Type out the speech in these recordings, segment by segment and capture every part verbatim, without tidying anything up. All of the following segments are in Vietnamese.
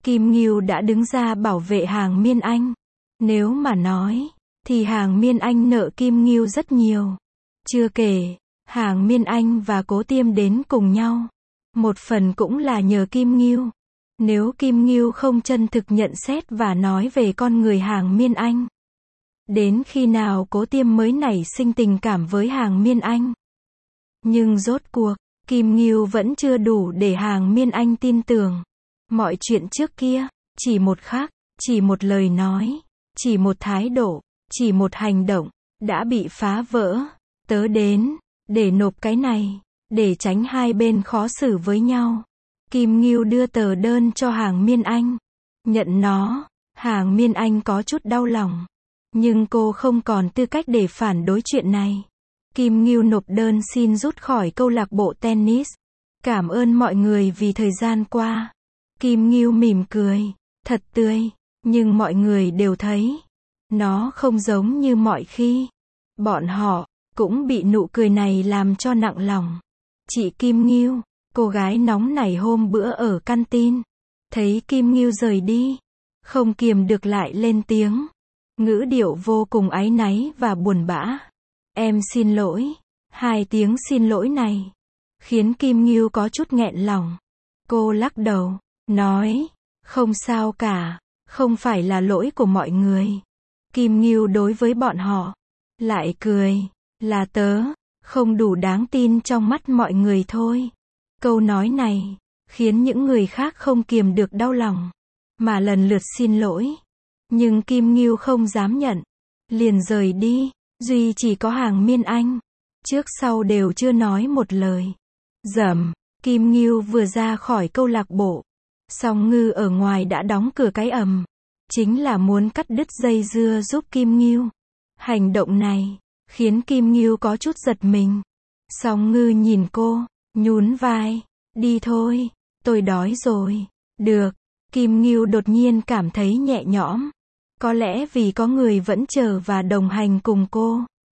Kim Ngưu đã đứng ra bảo vệ Hàng Miên Anh. Nếu mà nói, thì Hàng Miên Anh nợ Kim Ngưu rất nhiều. Chưa kể, Hàng Miên Anh và Cố Tiêm đến cùng nhau. Một phần cũng là nhờ Kim Ngưu. Nếu Kim Ngưu không chân thực nhận xét và nói về con người Hàng Miên Anh, đến khi nào Cố Tiêm mới nảy sinh tình cảm với Hàng Miên Anh. Nhưng rốt cuộc, Kim Ngưu vẫn chưa đủ để Hàng Miên Anh tin tưởng. Mọi chuyện trước kia, chỉ một khắc, chỉ một lời nói, chỉ một thái độ, chỉ một hành động, đã bị phá vỡ. Tớ đến, để nộp cái này, để tránh hai bên khó xử với nhau. Kim Ngưu đưa tờ đơn cho Hàng Miên Anh. Nhận nó, Hàng Miên Anh có chút đau lòng. Nhưng cô không còn tư cách để phản đối chuyện này. Kim Ngưu nộp đơn xin rút khỏi câu lạc bộ tennis. Cảm ơn mọi người vì thời gian qua. Kim Ngưu mỉm cười, thật tươi, nhưng mọi người đều thấy, nó không giống như mọi khi. Bọn họ cũng bị nụ cười này làm cho nặng lòng. Chị Kim Ngưu, cô gái nóng nảy hôm bữa ở canteen, thấy Kim Ngưu rời đi, không kiềm được lại lên tiếng. Ngữ điệu vô cùng áy náy và buồn bã. Em xin lỗi. Hai tiếng xin lỗi này khiến Kim Ngưu có chút nghẹn lòng. Cô lắc đầu, nói, không sao cả, không phải là lỗi của mọi người. Kim Ngưu đối với bọn họ lại cười, là tớ không đủ đáng tin trong mắt mọi người thôi. Câu nói này khiến những người khác không kiềm được đau lòng, mà lần lượt xin lỗi. Nhưng Kim Ngưu không dám nhận, liền rời đi. Duy chỉ có Hàng Miên Anh, trước sau đều chưa nói một lời. Rầm, Kim Ngưu vừa ra khỏi câu lạc bộ, Song Ngư ở ngoài đã đóng cửa cái ầm, chính là muốn cắt đứt dây dưa giúp Kim Ngưu. Hành động này khiến Kim Ngưu có chút giật mình. Song Ngư nhìn cô, nhún vai, đi thôi, tôi đói rồi. Được. Kim Ngưu đột nhiên cảm thấy nhẹ nhõm. Có lẽ vì có người vẫn chờ và đồng hành cùng cô.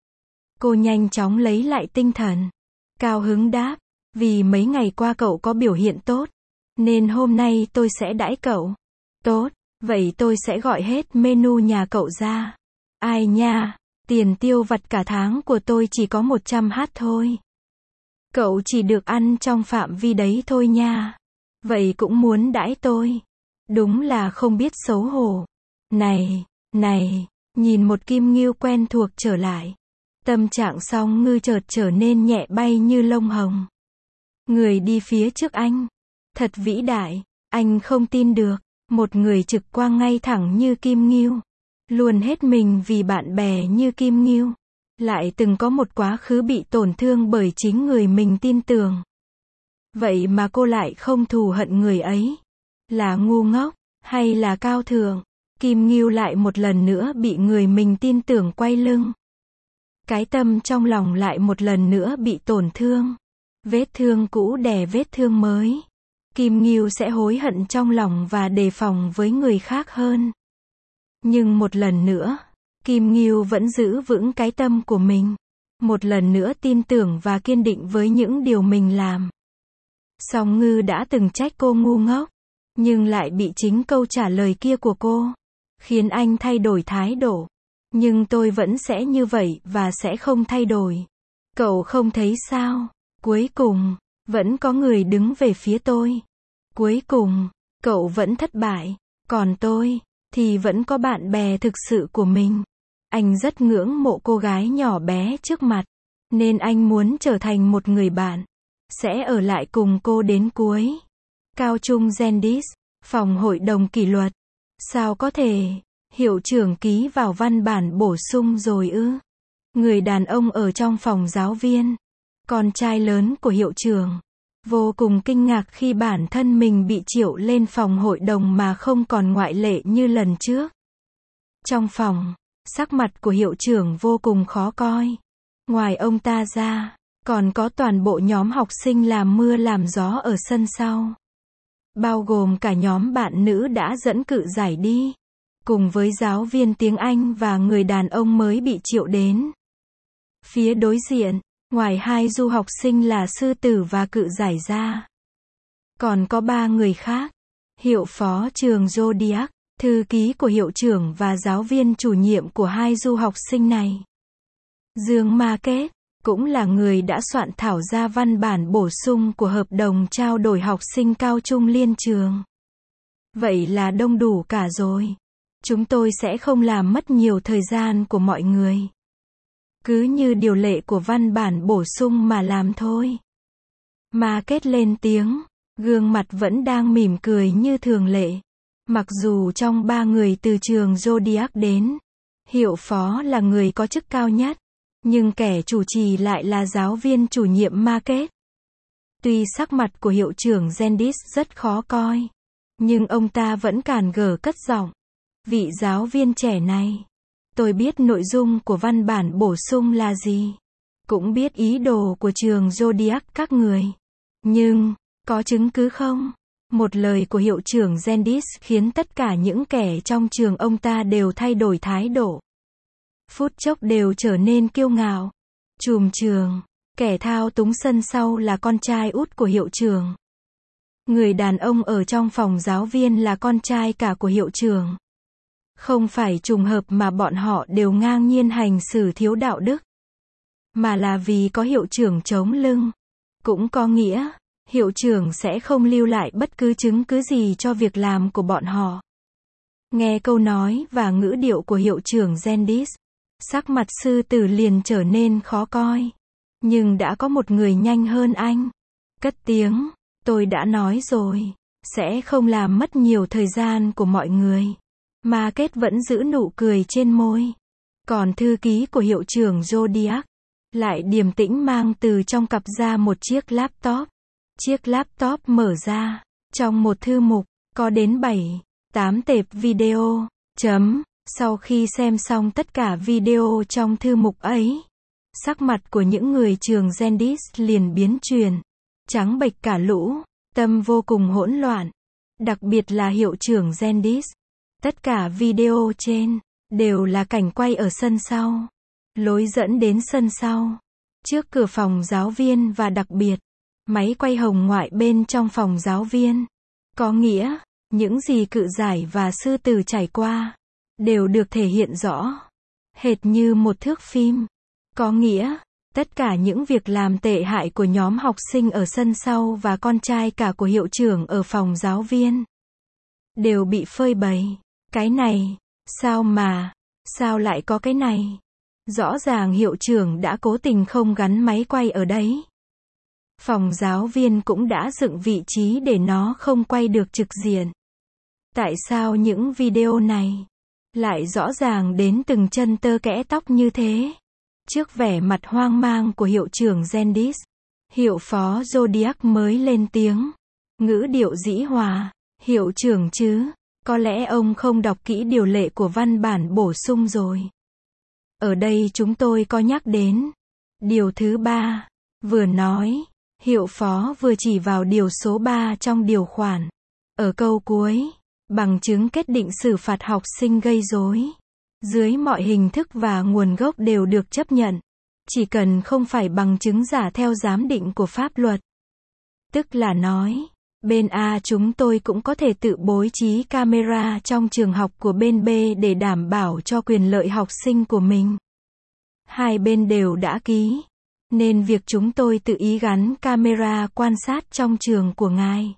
Cô nhanh chóng lấy lại tinh thần. Cao hứng đáp, vì mấy ngày qua cậu có biểu hiện tốt, nên hôm nay tôi sẽ đãi cậu. Tốt, vậy tôi sẽ gọi hết menu nhà cậu ra. Ai nha, tiền tiêu vặt cả tháng của tôi chỉ có một trăm hát thôi. Cậu chỉ được ăn trong phạm vi đấy thôi nha. Vậy cũng muốn đãi tôi. Đúng là không biết xấu hổ. Này, này, nhìn một Kim Ngưu quen thuộc trở lại. Tâm trạng Song Ngư chợt trở nên nhẹ bay như lông hồng. Người đi phía trước anh, thật vĩ đại, anh không tin được. Một người trực quang ngay thẳng như Kim Ngưu, luôn hết mình vì bạn bè như Kim Ngưu, lại từng có một quá khứ bị tổn thương bởi chính người mình tin tưởng. Vậy mà cô lại không thù hận người ấy. Là ngu ngốc, hay là cao thượng? Kim Ngưu lại một lần nữa bị người mình tin tưởng quay lưng. Cái tâm trong lòng lại một lần nữa bị tổn thương. Vết thương cũ đè vết thương mới. Kim Ngưu sẽ hối hận trong lòng và đề phòng với người khác hơn. Nhưng một lần nữa, Kim Ngưu vẫn giữ vững cái tâm của mình. Một lần nữa tin tưởng và kiên định với những điều mình làm. Song Ngư đã từng trách cô ngu ngốc, nhưng lại bị chính câu trả lời kia của cô khiến anh thay đổi thái độ. Nhưng tôi vẫn sẽ như vậy và sẽ không thay đổi. Cậu không thấy sao? Cuối cùng, vẫn có người đứng về phía tôi. Cuối cùng, cậu vẫn thất bại. Còn tôi, thì vẫn có bạn bè thực sự của mình. Anh rất ngưỡng mộ cô gái nhỏ bé trước mặt, nên anh muốn trở thành một người bạn, sẽ ở lại cùng cô đến cuối. Cao trung Gendis, phòng hội đồng kỷ luật. Sao có thể? Hiệu trưởng ký vào văn bản bổ sung rồi ư? Người đàn ông ở trong phòng giáo viên, con trai lớn của hiệu trưởng, vô cùng kinh ngạc khi bản thân mình bị triệu lên phòng hội đồng mà không còn ngoại lệ như lần trước. Trong phòng, sắc mặt của hiệu trưởng vô cùng khó coi. Ngoài ông ta ra, còn có toàn bộ nhóm học sinh làm mưa làm gió ở sân sau. Bao gồm cả nhóm bạn nữ đã dẫn cự giải đi, cùng với giáo viên tiếng Anh và người đàn ông mới bị triệu đến. Phía đối diện, ngoài hai du học sinh là sư tử và cự giải ra, còn có ba người khác. hiệu phó trường Zodiac, thư ký của hiệu trưởng và giáo viên chủ nhiệm của hai du học sinh này. Dương Market cũng là người đã soạn thảo ra văn bản bổ sung của hợp đồng trao đổi học sinh cao trung liên trường. Vậy là đông đủ cả rồi. Chúng tôi sẽ không làm mất nhiều thời gian của mọi người. Cứ như điều lệ của văn bản bổ sung mà làm thôi. Market lên tiếng, gương mặt vẫn đang mỉm cười như thường lệ. Mặc dù trong ba người từ trường Zodiac đến, hiệu phó là người có chức cao nhất, nhưng kẻ chủ trì lại là giáo viên chủ nhiệm Market. Tuy sắc mặt của hiệu trưởng Gendis rất khó coi, nhưng ông ta vẫn càn gờ cất giọng. Vị giáo viên trẻ này, tôi biết nội dung của văn bản bổ sung là gì, cũng biết ý đồ của trường Zodiac các người. Nhưng, có chứng cứ không? Một lời của hiệu trưởng Gendis khiến tất cả những kẻ trong trường ông ta đều thay đổi thái độ. Phút chốc đều trở nên kiêu ngạo. Trùm trường, kẻ thao túng sân sau là con trai út của hiệu trưởng. Người đàn ông ở trong phòng giáo viên là con trai cả của hiệu trưởng. Không phải trùng hợp mà bọn họ đều ngang nhiên hành xử thiếu đạo đức, mà là vì có hiệu trưởng chống lưng. Cũng có nghĩa, hiệu trưởng sẽ không lưu lại bất cứ chứng cứ gì cho việc làm của bọn họ. Nghe câu nói và ngữ điệu của hiệu trưởng Gendis, sắc mặt sư tử liền trở nên khó coi. Nhưng đã có một người nhanh hơn anh. Cất tiếng, tôi đã nói rồi, sẽ không làm mất nhiều thời gian của mọi người. Market vẫn giữ nụ cười trên môi. Còn thư ký của hiệu trưởng Zodiac lại điềm tĩnh mang từ trong cặp ra một chiếc laptop. Chiếc laptop mở ra, trong một thư mục, có đến bảy, tám tệp video. Chấm. Sau khi xem xong tất cả video trong thư mục ấy, sắc mặt của những người trường Gendis liền biến chuyển, trắng bệch cả lũ, tâm vô cùng hỗn loạn. Đặc biệt là hiệu trưởng Gendis. Tất cả video trên đều là cảnh quay ở sân sau, lối dẫn đến sân sau, trước cửa phòng giáo viên và đặc biệt máy quay hồng ngoại bên trong phòng giáo viên. Có nghĩa, những gì cự giải và sư tử trải qua đều được thể hiện rõ, hệt như một thước phim. Có nghĩa, tất cả những việc làm tệ hại của nhóm học sinh ở sân sau và con trai cả của hiệu trưởng ở phòng giáo viên đều bị phơi bày. Cái này, sao mà, sao lại có cái này? Rõ ràng hiệu trưởng đã cố tình không gắn máy quay ở đấy. Phòng giáo viên cũng đã dựng vị trí để nó không quay được trực diện. Tại sao những video này lại rõ ràng đến từng chân tơ kẽ tóc như thế? Trước vẻ mặt hoang mang của hiệu trưởng Gendis, hiệu phó Zodiac mới lên tiếng. Ngữ điệu dĩ hòa, hiệu trưởng chứ, có lẽ ông không đọc kỹ điều lệ của văn bản bổ sung rồi. Ở đây chúng tôi có nhắc đến điều thứ ba. Vừa nói, hiệu phó vừa chỉ vào điều số ba trong điều khoản. Ở câu cuối, bằng chứng kết định xử phạt học sinh gây rối dưới mọi hình thức và nguồn gốc đều được chấp nhận, chỉ cần không phải bằng chứng giả theo giám định của pháp luật. Tức là nói, bên A chúng tôi cũng có thể tự bố trí camera trong trường học của bên B để đảm bảo cho quyền lợi học sinh của mình. Hai bên đều đã ký, nên việc chúng tôi tự ý gắn camera quan sát trong trường của ngài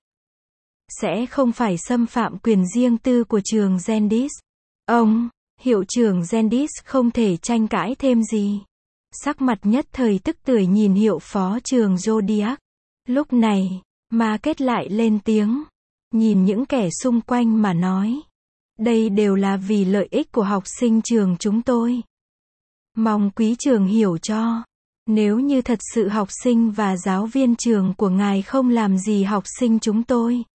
sẽ không phải xâm phạm quyền riêng tư của trường Gendis. Ông, hiệu trưởng Gendis không thể tranh cãi thêm gì. Sắc mặt nhất thời tức tưởi nhìn hiệu phó trường Zodiac. Lúc này, Market lại lên tiếng, nhìn những kẻ xung quanh mà nói. Đây đều là vì lợi ích của học sinh trường chúng tôi. Mong quý trường hiểu cho. Nếu như thật sự học sinh và giáo viên trường của ngài không làm gì học sinh chúng tôi,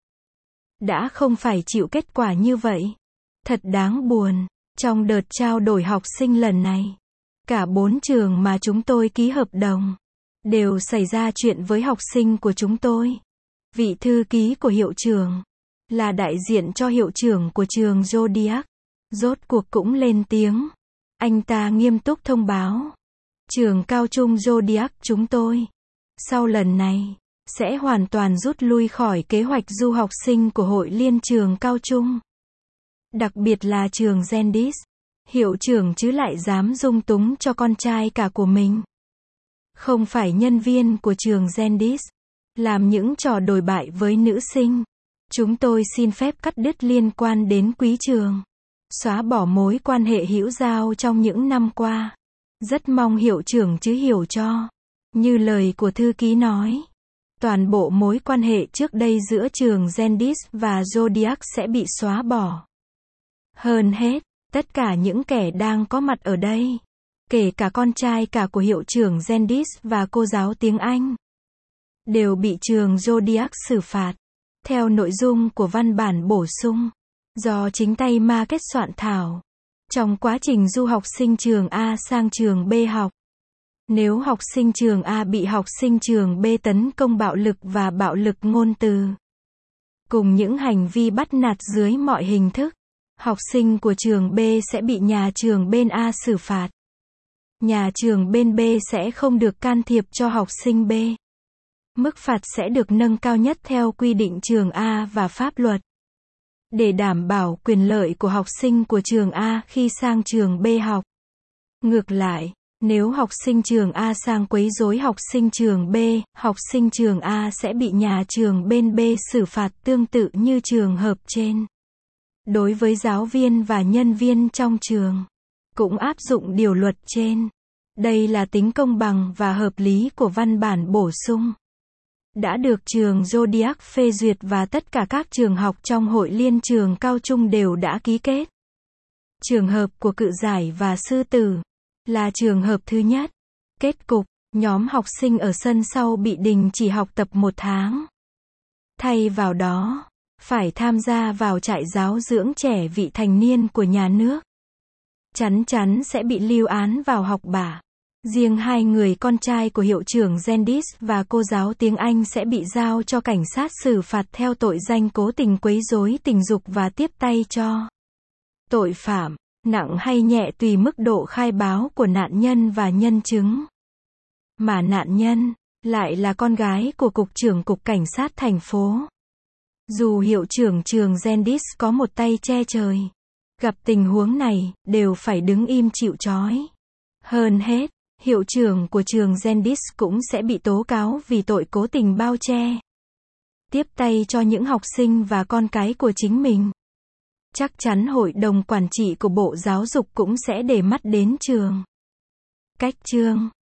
đã không phải chịu kết quả như vậy. Thật đáng buồn, trong đợt trao đổi học sinh lần này, cả bốn trường mà chúng tôi ký hợp đồng, đều xảy ra chuyện với học sinh của chúng tôi. Vị thư ký của hiệu trưởng, là đại diện cho hiệu trưởng của trường Zodiac, rốt cuộc cũng lên tiếng. Anh ta nghiêm túc thông báo. Trường cao trung Zodiac chúng tôi, sau lần này, sẽ hoàn toàn rút lui khỏi kế hoạch du học sinh của Hội Liên trường Cao Trung. Đặc biệt là trường Gendis. Hiệu trưởng chứ lại dám dung túng cho con trai cả của mình. Không phải nhân viên của trường Gendis. Làm những trò đồi bại với nữ sinh. Chúng tôi xin phép cắt đứt liên quan đến quý trường. Xóa bỏ mối quan hệ hữu giao trong những năm qua. Rất mong hiệu trưởng chứ hiểu cho. Như lời của thư ký nói. Toàn bộ mối quan hệ trước đây giữa trường Gendis và Zodiac sẽ bị xóa bỏ. Hơn hết, tất cả những kẻ đang có mặt ở đây, kể cả con trai cả của hiệu trưởng Gendis và cô giáo tiếng Anh, đều bị trường Zodiac xử phạt. Theo nội dung của văn bản bổ sung, do chính tay Ma kết soạn thảo, trong quá trình du học sinh trường A sang trường B học. Nếu học sinh trường A bị học sinh trường B tấn công bạo lực và bạo lực ngôn từ, cùng những hành vi bắt nạt dưới mọi hình thức, học sinh của trường B sẽ bị nhà trường bên A xử phạt. Nhà trường bên B sẽ không được can thiệp cho học sinh B. Mức phạt sẽ được nâng cao nhất theo quy định trường A và pháp luật. Để đảm bảo quyền lợi của học sinh của trường A khi sang trường B học. Ngược lại, nếu học sinh trường A sang quấy rối học sinh trường B, học sinh trường A sẽ bị nhà trường bên B xử phạt tương tự như trường hợp trên. Đối với giáo viên và nhân viên trong trường, cũng áp dụng điều luật trên. Đây là tính công bằng và hợp lý của văn bản bổ sung. Đã được trường Zodiac phê duyệt và tất cả các trường học trong Hội Liên trường Cao Trung đều đã ký kết. Trường hợp của Cự Giải và Sư Tử là trường hợp thứ nhất. Kết cục, nhóm học sinh ở sân sau bị đình chỉ học tập một tháng. Thay vào đó, phải tham gia vào trại giáo dưỡng trẻ vị thành niên của nhà nước. Chắn chắn sẽ bị lưu án vào học bạ. Riêng hai người con trai của hiệu trưởng Gendis và cô giáo tiếng Anh sẽ bị giao cho cảnh sát xử phạt theo tội danh cố tình quấy rối tình dục và tiếp tay cho tội phạm, nặng hay nhẹ tùy mức độ khai báo của nạn nhân và nhân chứng. Mà nạn nhân lại là con gái của Cục trưởng Cục Cảnh sát thành phố. Dù hiệu trưởng trường Gendis có một tay che trời, gặp tình huống này, đều phải đứng im chịu trói. Hơn hết, hiệu trưởng của trường Gendis cũng sẽ bị tố cáo vì tội cố tình bao che, tiếp tay cho những học sinh và con cái của chính mình. Chắc chắn hội đồng quản trị của Bộ Giáo dục cũng sẽ để mắt đến trường. Cách chương